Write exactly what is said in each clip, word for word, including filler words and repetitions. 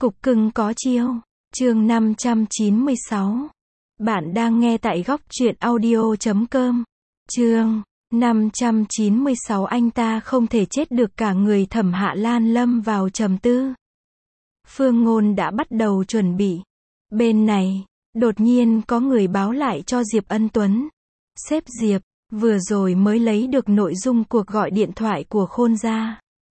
Cục cưng có chiêu. Chương năm trăm chín mươi sáu. Bạn đang nghe tại góc truyện audio chấm com. Chương năm trăm chín mươi sáu. Anh ta không thể chết được. Cả người Thẩm Hạ Lan lâm vào trầm tư. Phương Ngôn đã bắt đầu chuẩn bị. Bên này, đột nhiên có người báo lại cho Diệp Ân Tuấn. Sếp Diệp, vừa rồi mới lấy được nội dung cuộc gọi điện thoại của Khôn gia.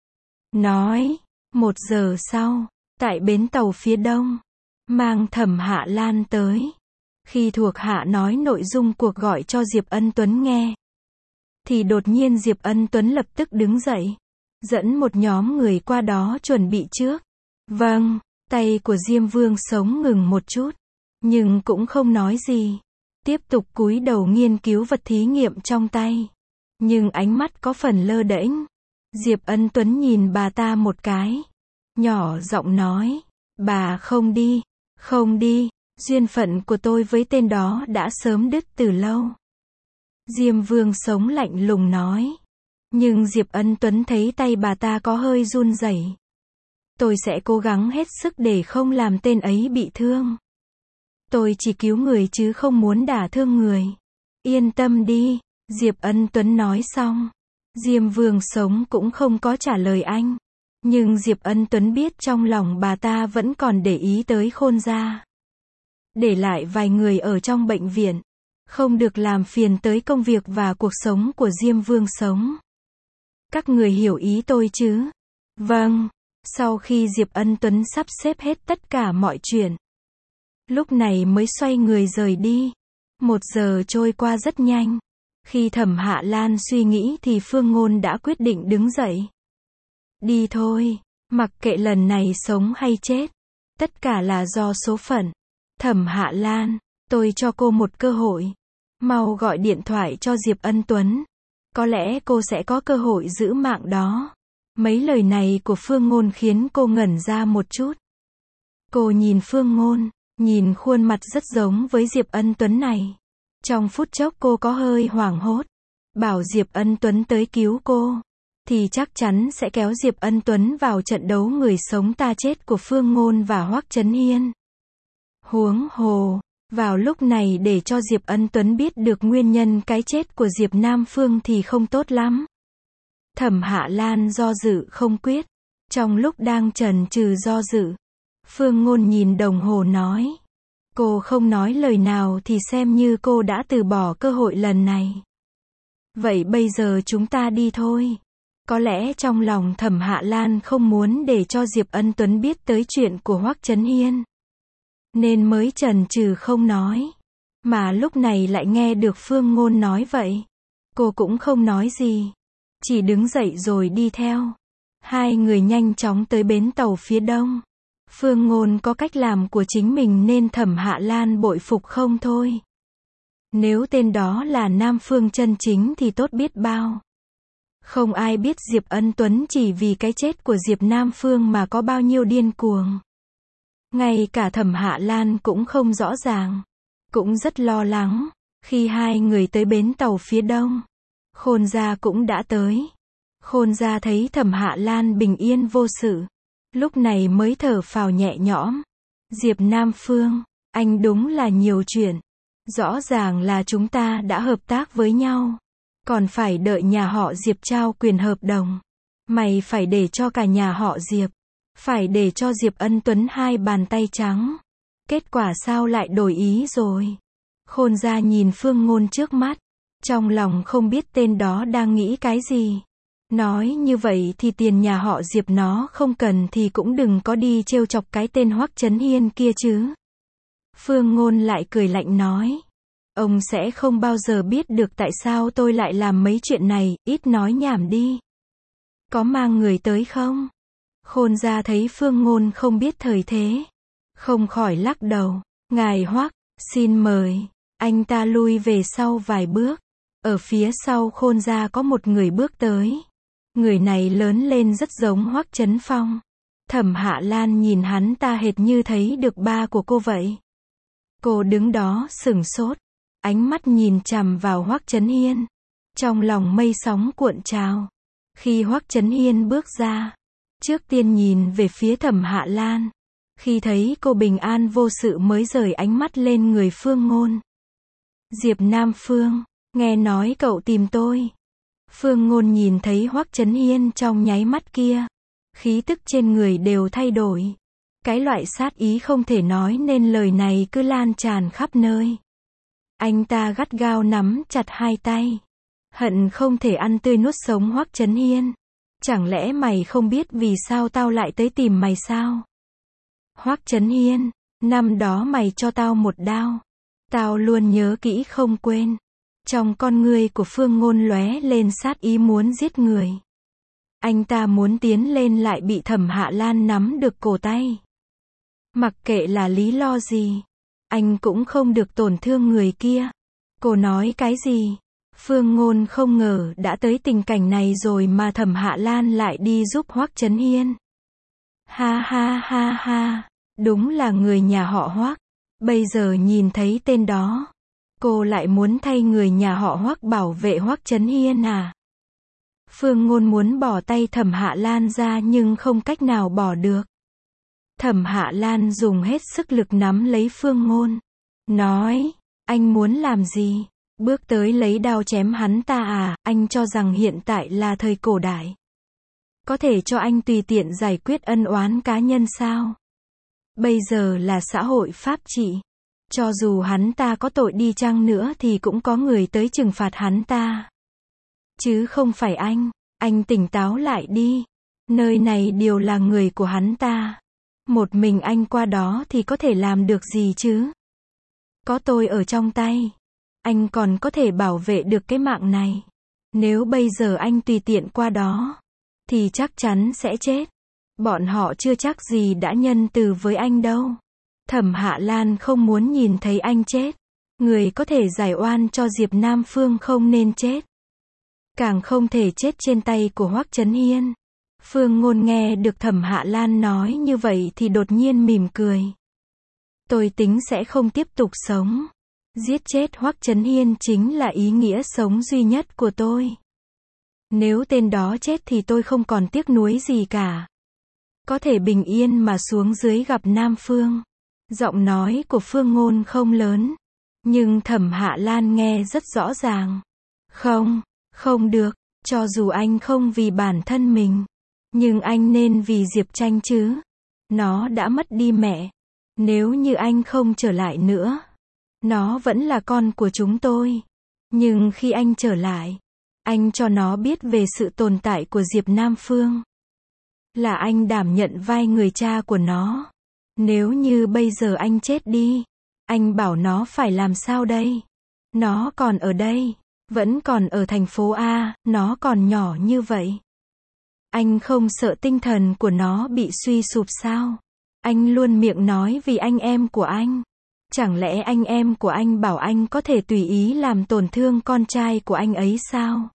Nói, một giờ sau, tại bến tàu phía đông, mang Thẩm Hạ Lan tới. Khi thuộc hạ nói nội dung cuộc gọi cho Diệp Ân Tuấn nghe, thì đột nhiên Diệp Ân Tuấn lập tức đứng dậy, dẫn một nhóm người qua đó chuẩn bị trước. Vâng, tay của Diêm Vương Sống ngừng một chút, nhưng cũng không nói gì. Tiếp tục cúi đầu nghiên cứu vật thí nghiệm trong tay. Nhưng ánh mắt có phần lơ đễnh. Diệp Ân Tuấn nhìn bà ta một cái. Nhỏ giọng nói, bà không đi, không đi, duyên phận của tôi với tên đó đã sớm đứt từ lâu. Diêm Vương Sống lạnh lùng nói. Nhưng Diệp Ân Tuấn thấy tay bà ta có hơi run rẩy. Tôi sẽ cố gắng hết sức để không làm tên ấy bị thương. Tôi chỉ cứu người chứ không muốn đả thương người. Yên tâm đi, Diệp Ân Tuấn nói xong. Diêm Vương Sống cũng không có trả lời anh. Nhưng Diệp Ân Tuấn biết trong lòng bà ta vẫn còn để ý tới Khôn gia. Để lại vài người ở trong bệnh viện. Không được làm phiền tới công việc và cuộc sống của Diêm Vương Sống. Các người hiểu ý tôi chứ? Vâng. Sau khi Diệp Ân Tuấn sắp xếp hết tất cả mọi chuyện, lúc này mới xoay người rời đi. Một giờ trôi qua rất nhanh. Khi Thẩm Hạ Lan suy nghĩ thì Phương Ngôn đã quyết định đứng dậy. Đi thôi, mặc kệ lần này sống hay chết, tất cả là do số phận. Thẩm Hạ Lan, tôi cho cô một cơ hội. Mau gọi điện thoại cho Diệp Ân Tuấn. Có lẽ cô sẽ có cơ hội giữ mạng đó. Mấy lời này của Phương Ngôn khiến cô ngẩn ra một chút. Cô nhìn Phương Ngôn, nhìn khuôn mặt rất giống với Diệp Ân Tuấn này. Trong phút chốc cô có hơi hoảng hốt. Bảo Diệp Ân Tuấn tới cứu cô, thì chắc chắn sẽ kéo Diệp Ân Tuấn vào trận đấu người sống ta chết của Phương Ngôn và Hoắc Chấn Hiên. Huống hồ, vào lúc này để cho Diệp Ân Tuấn biết được nguyên nhân cái chết của Diệp Nam Phương thì không tốt lắm. Thẩm Hạ Lan do dự không quyết. Trong lúc đang chần chừ do dự, Phương Ngôn nhìn đồng hồ nói. Cô không nói lời nào thì xem như cô đã từ bỏ cơ hội lần này. Vậy bây giờ chúng ta đi thôi. Có lẽ trong lòng Thẩm Hạ Lan không muốn để cho Diệp Ân Tuấn biết tới chuyện của Hoắc Chấn Hiên, nên mới chần chừ không nói. Mà lúc này lại nghe được Phương Ngôn nói vậy. Cô cũng không nói gì, chỉ đứng dậy rồi đi theo. Hai người nhanh chóng tới bến tàu phía đông. Phương Ngôn có cách làm của chính mình nên Thẩm Hạ Lan bội phục không thôi. Nếu tên đó là Nam Phương chân chính thì tốt biết bao. Không ai biết Diệp Ân Tuấn chỉ vì cái chết của Diệp Nam Phương mà có bao nhiêu điên cuồng. Ngay cả Thẩm Hạ Lan cũng không rõ ràng. Cũng rất lo lắng. Khi hai người tới bến tàu phía đông, Khôn gia cũng đã tới. Khôn gia thấy Thẩm Hạ Lan bình yên vô sự, lúc này mới thở phào nhẹ nhõm. Diệp Nam Phương, anh đúng là nhiều chuyện. Rõ ràng là chúng ta đã hợp tác với nhau. Còn phải đợi nhà họ Diệp trao quyền hợp đồng. Mày phải để cho cả nhà họ Diệp. Phải để cho Diệp Ân Tuấn hai bàn tay trắng. Kết quả sao lại đổi ý rồi? Khôn gia nhìn Phương Ngôn trước mắt. Trong lòng không biết tên đó đang nghĩ cái gì. Nói như vậy thì tiền nhà họ Diệp nó không cần thì cũng đừng có đi trêu chọc cái tên Hoắc Chấn Hiên kia chứ. Phương Ngôn lại cười lạnh nói. Ông sẽ không bao giờ biết được tại sao tôi lại làm mấy chuyện này, ít nói nhảm đi. Có mang người tới không? Khôn gia thấy Phương Ngôn không biết thời thế, không khỏi lắc đầu. Ngài Hoắc, xin mời. Anh ta lui về sau vài bước. Ở phía sau Khôn gia có một người bước tới. Người này lớn lên rất giống Hoắc Chấn Phong. Thẩm Hạ Lan nhìn hắn ta hệt như thấy được ba của cô vậy. Cô đứng đó sửng sốt, ánh mắt nhìn chằm vào Hoắc Chấn Hiên. Trong lòng mây sóng cuộn trào. Khi Hoắc Chấn Hiên bước ra, trước tiên nhìn về phía Thẩm Hạ Lan. Khi thấy cô bình an vô sự mới rời ánh mắt lên người Phương Ngôn. Diệp Nam Phương, nghe nói cậu tìm tôi. Phương Ngôn nhìn thấy Hoắc Chấn Hiên trong nháy mắt kia, khí tức trên người đều thay đổi. Cái loại sát ý không thể nói nên lời này cứ lan tràn khắp nơi. Anh ta gắt gao nắm chặt hai tay, hận không thể ăn tươi nuốt sống Hoắc Chấn Hiên. Chẳng lẽ mày không biết vì sao tao lại tới tìm mày sao? Hoắc Chấn Hiên, năm đó mày cho tao một đao, tao luôn nhớ kỹ không quên. Trong con ngươi của Phương Ngôn lóe lên sát ý muốn giết người. Anh ta muốn tiến lên lại bị Thẩm Hạ Lan nắm được cổ tay. Mặc kệ là lý do gì, anh cũng không được tổn thương người kia. Cô nói cái gì? Phương Ngôn không ngờ đã tới tình cảnh này rồi mà Thẩm Hạ Lan lại đi giúp Hoắc Chấn Hiên. Ha ha ha ha, đúng là người nhà họ Hoắc. Bây giờ nhìn thấy tên đó, cô lại muốn thay người nhà họ Hoắc bảo vệ Hoắc Chấn Hiên à? Phương Ngôn muốn bỏ tay Thẩm Hạ Lan ra nhưng không cách nào bỏ được. Thẩm Hạ Lan dùng hết sức lực nắm lấy Phương Ngôn, nói, anh muốn làm gì? Bước tới lấy đao chém hắn ta à? Anh cho rằng hiện tại là thời cổ đại, có thể cho anh tùy tiện giải quyết ân oán cá nhân sao? Bây giờ là xã hội pháp trị, cho dù hắn ta có tội đi chăng nữa thì cũng có người tới trừng phạt hắn ta. Chứ không phải anh, anh tỉnh táo lại đi. Nơi này đều là người của hắn ta. Một mình anh qua đó thì có thể làm được gì chứ? Có tôi ở trong tay, anh còn có thể bảo vệ được cái mạng này. Nếu bây giờ anh tùy tiện qua đó, thì chắc chắn sẽ chết. Bọn họ chưa chắc gì đã nhân từ với anh đâu. Thẩm Hạ Lan không muốn nhìn thấy anh chết. Người có thể giải oan cho Diệp Nam Phương không nên chết. Càng không thể chết trên tay của Hoắc Chấn Hiên. Phương Ngôn nghe được Thẩm Hạ Lan nói như vậy thì đột nhiên mỉm cười. Tôi tính sẽ không tiếp tục sống. Giết chết Hoắc Chấn Hiên chính là ý nghĩa sống duy nhất của tôi. Nếu tên đó chết thì tôi không còn tiếc nuối gì cả. Có thể bình yên mà xuống dưới gặp Nam Phương. Giọng nói của Phương Ngôn không lớn, nhưng Thẩm Hạ Lan nghe rất rõ ràng. Không, không được, cho dù anh không vì bản thân mình, nhưng anh nên vì Diệp Tranh chứ. Nó đã mất đi mẹ. Nếu như anh không trở lại nữa, nó vẫn là con của chúng tôi. Nhưng khi anh trở lại, anh cho nó biết về sự tồn tại của Diệp Nam Phương. Là anh đảm nhận vai người cha của nó. Nếu như bây giờ anh chết đi, anh bảo nó phải làm sao đây? Nó còn ở đây, vẫn còn ở thành phố A, nó còn nhỏ như vậy. Anh không sợ tinh thần của nó bị suy sụp sao? Anh luôn miệng nói vì anh em của anh. Chẳng lẽ anh em của anh bảo anh có thể tùy ý làm tổn thương con trai của anh ấy sao?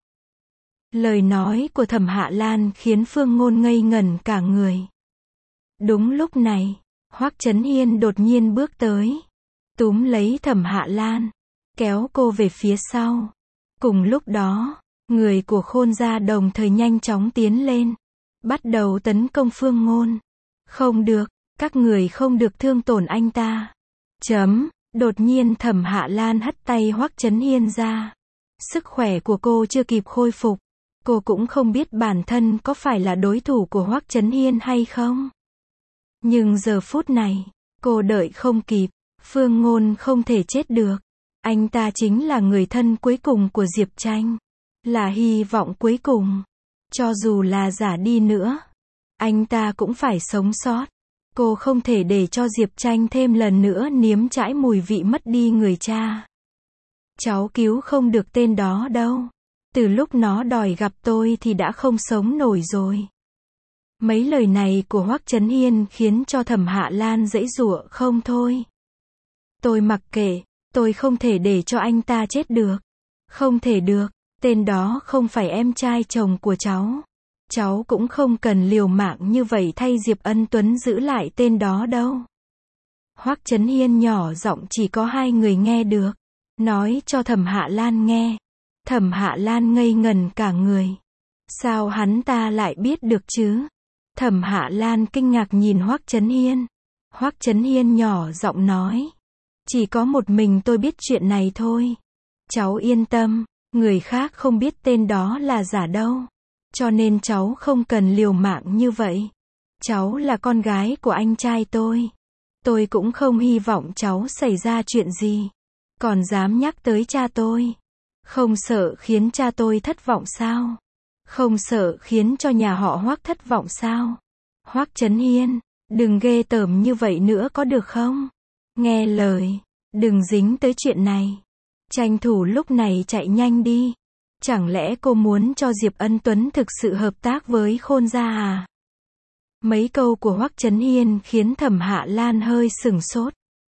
Lời nói của Thẩm Hạ Lan khiến Phương Ngôn ngây ngẩn cả người. Đúng lúc này, Hoắc Chấn Hiên đột nhiên bước tới, túm lấy Thẩm Hạ Lan, kéo cô về phía sau. Cùng lúc đó, người của Khôn gia đồng thời nhanh chóng tiến lên, bắt đầu tấn công Phương Ngôn. Không được, các người không được thương tổn anh ta. Chấm, đột nhiên Thẩm Hạ Lan hất tay Hoắc Chấn Hiên ra. Sức khỏe của cô chưa kịp khôi phục. Cô cũng không biết bản thân có phải là đối thủ của Hoắc Chấn Hiên hay không. Nhưng giờ phút này, cô đợi không kịp. Phương Ngôn không thể chết được. Anh ta chính là người thân cuối cùng của Diệp Tranh. Là hy vọng cuối cùng. Cho dù là giả đi nữa, anh ta cũng phải sống sót. Cô không thể để cho Diệp Tranh thêm lần nữa nếm trải mùi vị mất đi người cha. Cháu cứu không được tên đó đâu. Từ lúc nó đòi gặp tôi thì đã không sống nổi rồi. Mấy lời này của Hoắc Chấn Hiên khiến cho Thẩm Hạ Lan giãy giụa không thôi. Tôi mặc kệ, tôi không thể để cho anh ta chết được. Không thể được, tên đó không phải em trai chồng của cháu. Cháu cũng không cần liều mạng như vậy thay Diệp Ân Tuấn giữ lại tên đó đâu. Hoắc Chấn Hiên nhỏ giọng chỉ có hai người nghe được, nói cho Thẩm Hạ Lan nghe. Thẩm Hạ Lan ngây ngẩn cả người. Sao hắn ta lại biết được chứ? Thẩm Hạ Lan kinh ngạc nhìn Hoắc Chấn Hiên. Hoắc Chấn Hiên nhỏ giọng nói. Chỉ có một mình tôi biết chuyện này thôi. Cháu yên tâm, người khác không biết tên đó là giả đâu. Cho nên cháu không cần liều mạng như vậy. Cháu là con gái của anh trai tôi. Tôi cũng không hy vọng cháu xảy ra chuyện gì. Còn dám nhắc tới cha tôi. Không sợ khiến cha tôi thất vọng sao? Không sợ khiến cho nhà họ Hoắc thất vọng sao? Hoắc Chấn Hiên, đừng ghê tởm như vậy nữa có được không? Nghe lời, đừng dính tới chuyện này. Tranh thủ lúc này chạy nhanh đi. Chẳng lẽ cô muốn cho Diệp Ân Tuấn thực sự hợp tác với Khôn gia à? Mấy câu của Hoắc Chấn Hiên khiến Thẩm Hạ Lan hơi sửng sốt.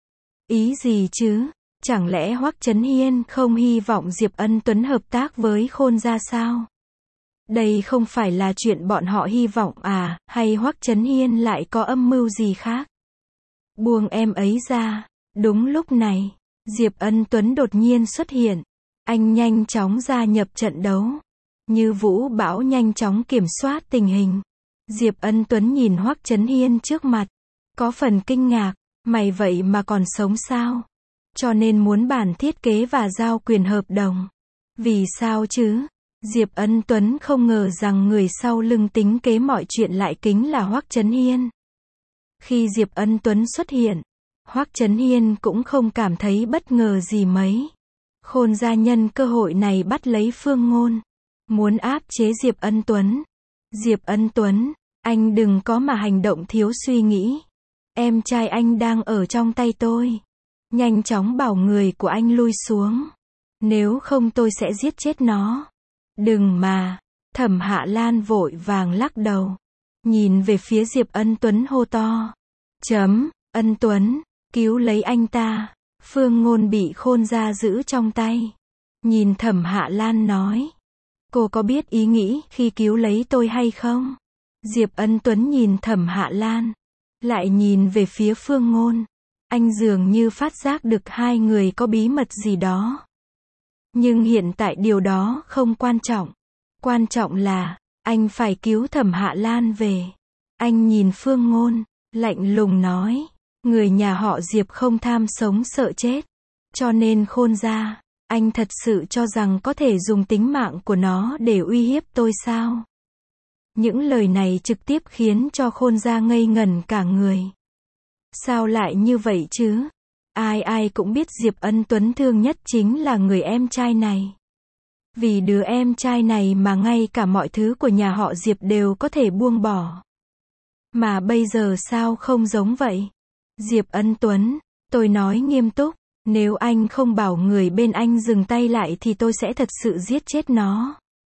Ý gì chứ? Chẳng lẽ Hoắc Chấn Hiên không hy vọng Diệp Ân Tuấn hợp tác với Khôn gia sao? Đây không phải là chuyện bọn họ hy vọng à, hay Hoắc Chấn Hiên lại có âm mưu gì khác? Buông em ấy ra. Đúng lúc này, Diệp Ân Tuấn đột nhiên xuất hiện. Anh nhanh chóng gia nhập trận đấu. Như vũ bão nhanh chóng kiểm soát tình hình. Diệp Ân Tuấn nhìn Hoắc Chấn Hiên trước mặt. Có phần kinh ngạc. Mày vậy mà còn sống sao? Cho nên muốn bản thiết kế và giao quyền hợp đồng. Vì sao chứ? Diệp Ân Tuấn không ngờ rằng người sau lưng tính kế mọi chuyện lại kính là Hoắc Chấn Hiên. Khi Diệp Ân Tuấn xuất hiện, Hoắc Chấn Hiên cũng không cảm thấy bất ngờ gì mấy. Khôn gia nhân cơ hội này bắt lấy Phương Ngôn. Muốn áp chế Diệp Ân Tuấn. Diệp Ân Tuấn, anh đừng có mà hành động thiếu suy nghĩ. Em trai anh đang ở trong tay tôi. Nhanh chóng bảo người của anh lui xuống. Nếu không tôi sẽ giết chết nó. Đừng mà. Thẩm Hạ Lan vội vàng lắc đầu. Nhìn về phía Diệp Ân Tuấn hô to. Chấm, Ân Tuấn, cứu lấy anh ta. Phương Ngôn bị Khôn gia giữ trong tay. Nhìn Thẩm Hạ Lan nói. Cô có biết ý nghĩ khi cứu lấy tôi hay không? Diệp Ân Tuấn nhìn Thẩm Hạ Lan. Lại nhìn về phía Phương Ngôn. Anh dường như phát giác được hai người có bí mật gì đó. Nhưng hiện tại điều đó không quan trọng. Quan trọng là, anh phải cứu Thẩm Hạ Lan về. Anh nhìn Phương Ngôn, lạnh lùng nói. Người nhà họ Diệp không tham sống sợ chết. Cho nên Khôn gia, anh thật sự cho rằng có thể dùng tính mạng của nó để uy hiếp tôi sao? Những lời này trực tiếp khiến cho Khôn gia ngây ngẩn cả người. Sao lại như vậy chứ? Ai ai cũng biết Diệp Ân Tuấn thương nhất chính là người em trai này. Vì đứa em trai này mà ngay cả mọi thứ của nhà họ Diệp đều có thể buông bỏ. Mà bây giờ sao không giống vậy? Diệp Ân Tuấn, tôi nói nghiêm túc, nếu anh không bảo người bên anh dừng tay lại thì tôi sẽ thật sự giết chết nó.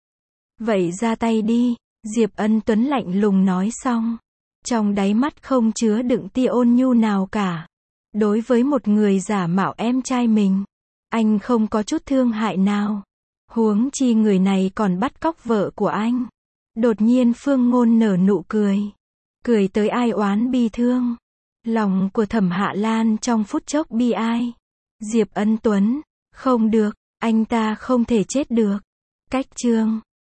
Vậy ra tay đi, Diệp Ân Tuấn lạnh lùng nói xong. Trong đáy mắt không chứa đựng tia ôn nhu nào cả. Đối với một người giả mạo em trai mình, anh không có chút thương hại nào. Huống chi người này còn bắt cóc vợ của anh. Đột nhiên Phương Ngôn nở nụ cười. Cười tới ai oán bi thương. Lòng của Thẩm Hạ Lan trong phút chốc bi ai. Diệp Ân Tuấn, không được, anh ta không thể chết được. Cách chương